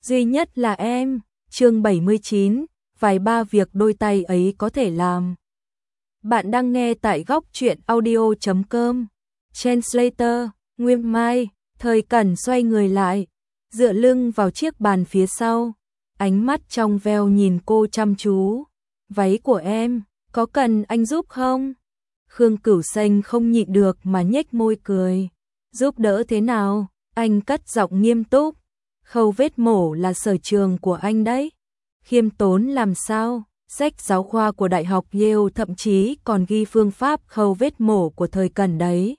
duy nhất là em. Chương 79, vài ba việc đôi tay ấy có thể làm. Bạn đang nghe tại góc truyện audio.com. Translator, Nguyên Mai. Thời Cẩn xoay người lại, dựa lưng vào chiếc bàn phía sau, ánh mắt trong veo nhìn cô chăm chú. Váy của em, có cần anh giúp không? Khương Cửu Xanh không nhịn được mà nhếch môi cười. Giúp đỡ thế nào? Anh cất giọng nghiêm túc. Khâu vết mổ là sở trường của anh đấy. Khiêm tốn làm sao? Sách giáo khoa của Đại học Yale thậm chí còn ghi phương pháp khâu vết mổ của Thời Cẩn đấy.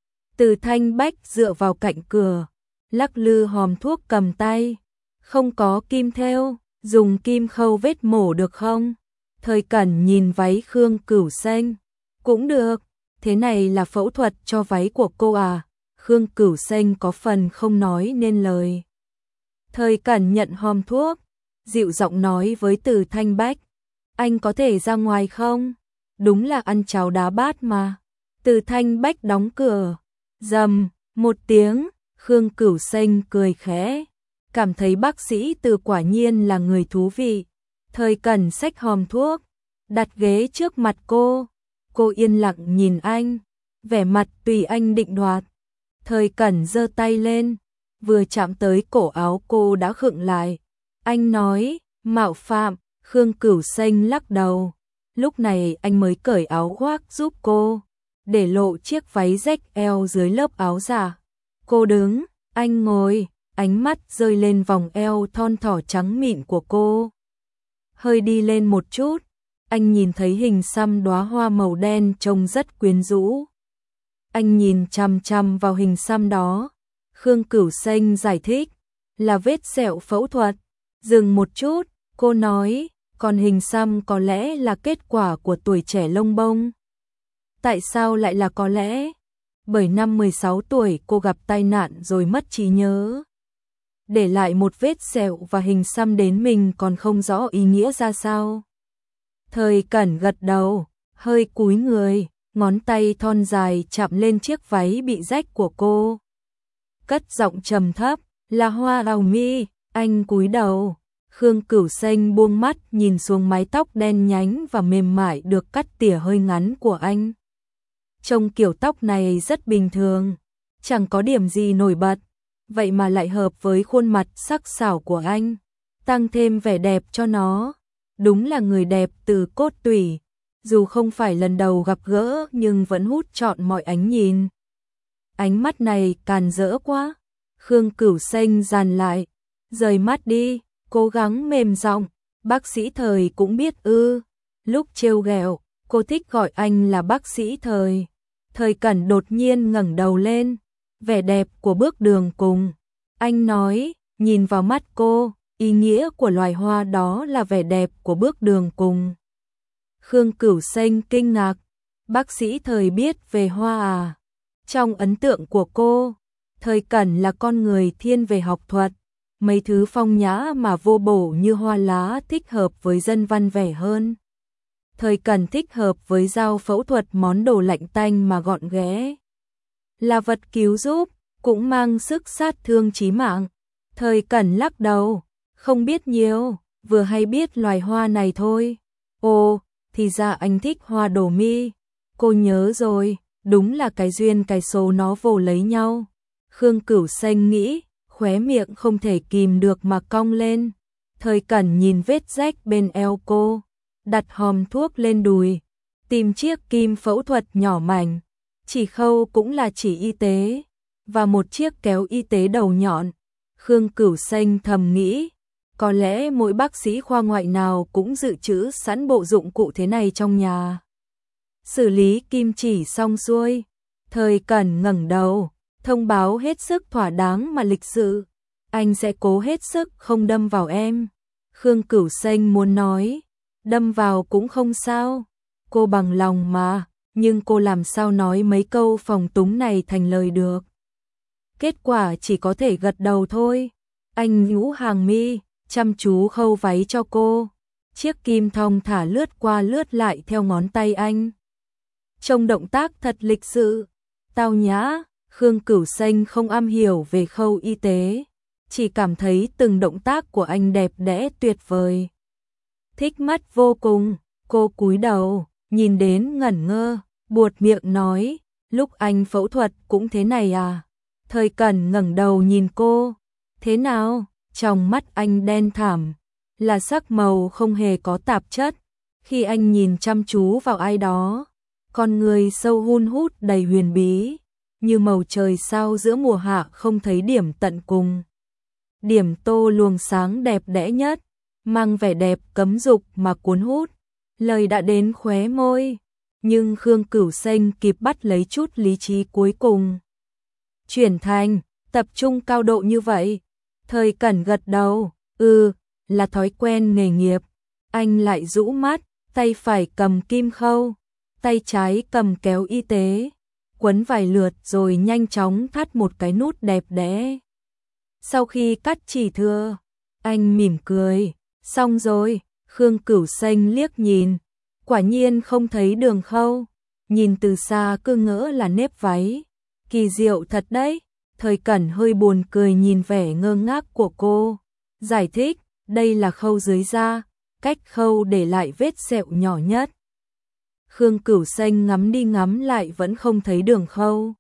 Từ Thanh Bách dựa vào cạnh cửa, lắc lư hòm thuốc cầm tay. Không có kim thêu, dùng kim khâu vết mổ được không? Thời Cẩn nhìn váy Khương Cửu Xanh. Cũng được, thế này là phẫu thuật cho váy của cô à? Khương Cửu Xanh có phần không nói nên lời. Thời Cẩn nhận hòm thuốc, dịu giọng nói với Từ Thanh Bách. Anh có thể ra ngoài không? Đúng là ăn cháo đá bát mà. Từ Thanh Bách đóng cửa. Rầm, một tiếng, Khương Cửu Xanh cười khẽ. Cảm thấy bác sĩ Từ quả nhiên là người thú vị. Thời Cẩn xách hòm thuốc, đặt ghế trước mặt cô. Cô yên lặng nhìn anh, vẻ mặt tùy anh định đoạt. Thời Cẩn giơ tay lên, vừa chạm tới cổ áo cô đã khựng lại. Anh nói, mạo phạm. Khương Cửu Xanh lắc đầu. Lúc này anh mới cởi áo khoác giúp cô, để lộ chiếc váy rách eo dưới lớp áo giả. Cô đứng, anh ngồi, ánh mắt rơi lên vòng eo thon thỏ trắng mịn của cô. Hơi đi lên một chút, anh nhìn thấy hình xăm đóa hoa màu đen trông rất quyến rũ. Anh nhìn chằm chằm vào hình xăm đó. Khương Cửu Xanh giải thích, là vết sẹo phẫu thuật. Dừng một chút, cô nói, còn hình xăm có lẽ là kết quả của tuổi trẻ lông bông. Tại sao lại là có lẽ? Bởi năm 16 tuổi cô gặp tai nạn rồi mất trí nhớ. Để lại một vết sẹo và hình xăm đến mình còn không rõ ý nghĩa ra sao. Thời Cẩn gật đầu, hơi cúi người, ngón tay thon dài chạm lên chiếc váy bị rách của cô. Cất giọng trầm thấp, là hoa đào mi. Anh cúi đầu. Khương Cửu Xanh buông mắt nhìn xuống mái tóc đen nhánh và mềm mại được cắt tỉa hơi ngắn của anh. Trông kiểu tóc này rất bình thường, chẳng có điểm gì nổi bật, vậy mà lại hợp với khuôn mặt sắc sảo của anh, tăng thêm vẻ đẹp cho nó. Đúng là người đẹp từ cốt tủy, dù không phải lần đầu gặp gỡ nhưng vẫn hút trọn mọi ánh nhìn. Ánh mắt này càn rỡ quá. Khương Cửu Xanh dàn lại, rời mắt đi, cố gắng mềm giọng. Bác sĩ Thời cũng biết ư? Lúc trêu ghẹo, cô thích gọi anh là bác sĩ Thời. Thời Cẩn đột nhiên ngẩng đầu lên, vẻ đẹp của bước đường cùng. Anh nói, nhìn vào mắt cô, ý nghĩa của loài hoa đó là vẻ đẹp của bước đường cùng. Khương Cửu Xanh kinh ngạc, bác sĩ Thời biết về hoa à? Trong ấn tượng của cô, Thời Cẩn là con người thiên về học thuật, mấy thứ phong nhã mà vô bổ như hoa lá thích hợp với dân văn vẻ hơn. Thời Cẩn thích hợp với dao phẫu thuật món đồ lạnh tanh mà gọn ghẽ. Là vật cứu giúp, cũng mang sức sát thương chí mạng. Thời Cẩn lắc đầu, không biết nhiều, vừa hay biết loài hoa này thôi. Ồ, thì ra anh thích hoa đổ mi. Cô nhớ rồi, đúng là cái duyên cái số nó vồ lấy nhau. Khương Cửu Xanh nghĩ, khóe miệng không thể kìm được mà cong lên. Thời Cẩn nhìn vết rách bên eo cô, đặt hòm thuốc lên đùi, tìm chiếc kim phẫu thuật nhỏ mảnh, chỉ khâu cũng là chỉ y tế, và một chiếc kéo y tế đầu nhọn. Khương Cửu Xanh thầm nghĩ, có lẽ mỗi bác sĩ khoa ngoại nào cũng dự trữ sẵn bộ dụng cụ thế này trong nhà. Xử lý kim chỉ xong xuôi, Thời Cẩn ngẩng đầu, thông báo hết sức thỏa đáng mà lịch sự. Anh sẽ cố hết sức không đâm vào em. Khương Cửu Xanh muốn nói, đâm vào cũng không sao. Cô bằng lòng mà, nhưng cô làm sao nói mấy câu phóng túng này thành lời được. Kết quả chỉ có thể gật đầu thôi. Anh nhũ hàng mi, chăm chú khâu váy cho cô. Chiếc kim thong thả lướt qua lướt lại theo ngón tay anh. Trông động tác thật lịch sự, tao nhã. Khương Cửu Xanh không am hiểu về khâu y tế, chỉ cảm thấy từng động tác của anh đẹp đẽ tuyệt vời. Thích mắt vô cùng, cô cúi đầu, nhìn đến ngẩn ngơ, buột miệng nói, lúc anh phẫu thuật cũng thế này à? Thời Cẩn ngẩng đầu nhìn cô, thế nào? Trong mắt anh đen thẳm, là sắc màu không hề có tạp chất. Khi anh nhìn chăm chú vào ai đó, con người sâu hun hút đầy huyền bí, như màu trời sao giữa mùa hạ không thấy điểm tận cùng. Điểm tô luồng sáng đẹp đẽ nhất, mang vẻ đẹp cấm dục mà cuốn hút. Lời đã đến khóe môi, nhưng Khương Cửu Xanh kịp bắt lấy chút lý trí cuối cùng. Chuyển thành, tập trung cao độ như vậy. Thời Cẩn gật đầu, là thói quen nghề nghiệp. Anh lại rũ mắt, tay phải cầm kim khâu, tay trái cầm kéo y tế, quấn vài lượt rồi nhanh chóng thắt một cái nút đẹp đẽ. Sau khi cắt chỉ thừa, anh mỉm cười, xong rồi. Khương Cửu Xanh liếc nhìn, quả nhiên không thấy đường khâu, nhìn từ xa cứ ngỡ là nếp váy. Kỳ diệu thật đấy. Thời Cẩn hơi buồn cười nhìn vẻ ngơ ngác của cô, giải thích, đây là khâu dưới da, cách khâu để lại vết sẹo nhỏ nhất. Khương Cửu Xanh ngắm đi ngắm lại vẫn không thấy đường khâu.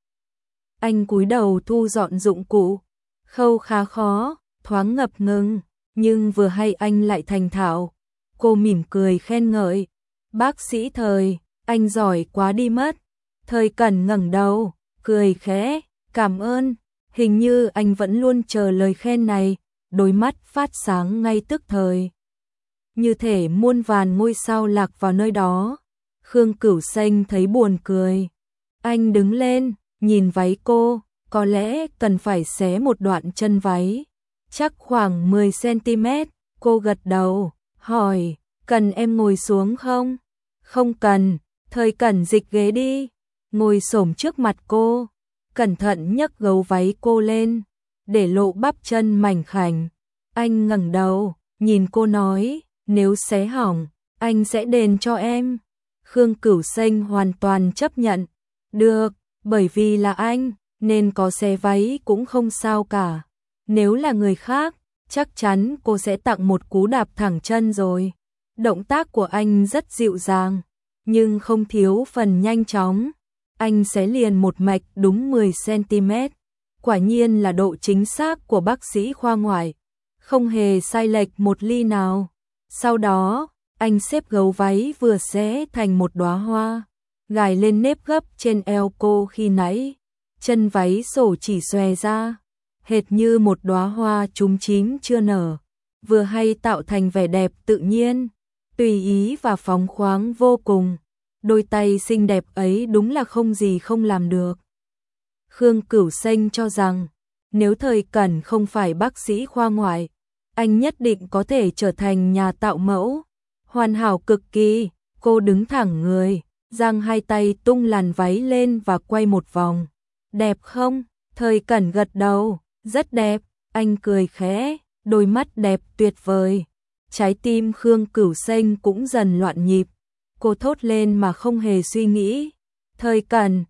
Anh cúi đầu thu dọn dụng cụ, khâu khá khó, thoáng ngập ngừng, nhưng vừa hay anh lại thành thạo. Cô mỉm cười khen ngợi, bác sĩ Thời, anh giỏi quá đi mất. Thời Cẩn ngẩng đầu, cười khẽ, cảm ơn. Hình như anh vẫn luôn chờ lời khen này, đôi mắt phát sáng ngay tức thời. Như thể muôn vàn ngôi sao lạc vào nơi đó. Khương Cửu Xanh thấy buồn cười. Anh đứng lên, nhìn váy cô, có lẽ cần phải xé một đoạn chân váy. Chắc khoảng 10 cm, cô gật đầu, hỏi, cần em ngồi xuống không? Không cần. Thời Cẩn dịch ghế đi, ngồi xổm trước mặt cô, cẩn thận nhấc gấu váy cô lên, để lộ bắp chân mảnh khảnh. Anh ngẩng đầu, nhìn cô nói, nếu xé hỏng, anh sẽ đền cho em. Khương Cửu Xanh hoàn toàn chấp nhận. Được, bởi vì là anh, nên có xé váy cũng không sao cả. Nếu là người khác, chắc chắn cô sẽ tặng một cú đạp thẳng chân rồi. Động tác của anh rất dịu dàng, nhưng không thiếu phần nhanh chóng. Anh xé liền một mạch đúng 10 cm. Quả nhiên là độ chính xác của bác sĩ khoa ngoại, không hề sai lệch một ly nào. Sau đó, anh xếp gấu váy vừa xé thành một đóa hoa, gài lên nếp gấp trên eo cô khi nãy. Chân váy sổ chỉ xòe ra, hệt như một đóa hoa chúm chím chưa nở, vừa hay tạo thành vẻ đẹp tự nhiên, tùy ý và phóng khoáng vô cùng. Đôi tay xinh đẹp ấy đúng là không gì không làm được. Khương Cửu Xanh cho rằng, nếu Thời Cẩn không phải bác sĩ khoa ngoại, anh nhất định có thể trở thành nhà tạo mẫu. Hoàn hảo cực kỳ. Cô đứng thẳng người, giang hai tay tung làn váy lên và quay một vòng. Đẹp không? Thời Cẩn gật đầu, rất đẹp. Anh cười khẽ, đôi mắt đẹp tuyệt vời. Trái tim Khương Cửu Xanh cũng dần loạn nhịp. Cô thốt lên mà không hề suy nghĩ. Thời Cẩn,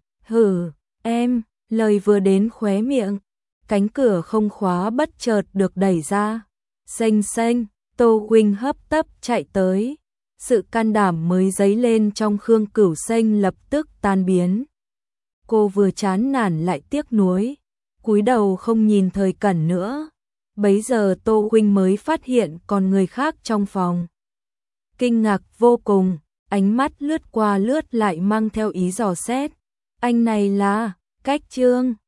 em. Lời vừa đến khóe miệng, cánh cửa không khóa bất chợt được đẩy ra. Xanh xanh, Tô Huynh hấp tấp chạy tới. Sự can đảm mới dấy lên trong Khương Cửu Xanh lập tức tan biến. Cô vừa chán nản lại tiếc nuối, cúi đầu không nhìn Thời Cẩn nữa. Bấy giờ Tô Huynh mới phát hiện còn người khác trong phòng. Kinh ngạc vô cùng, ánh mắt lướt qua lướt lại mang theo ý dò xét. Anh này là Cách Trương.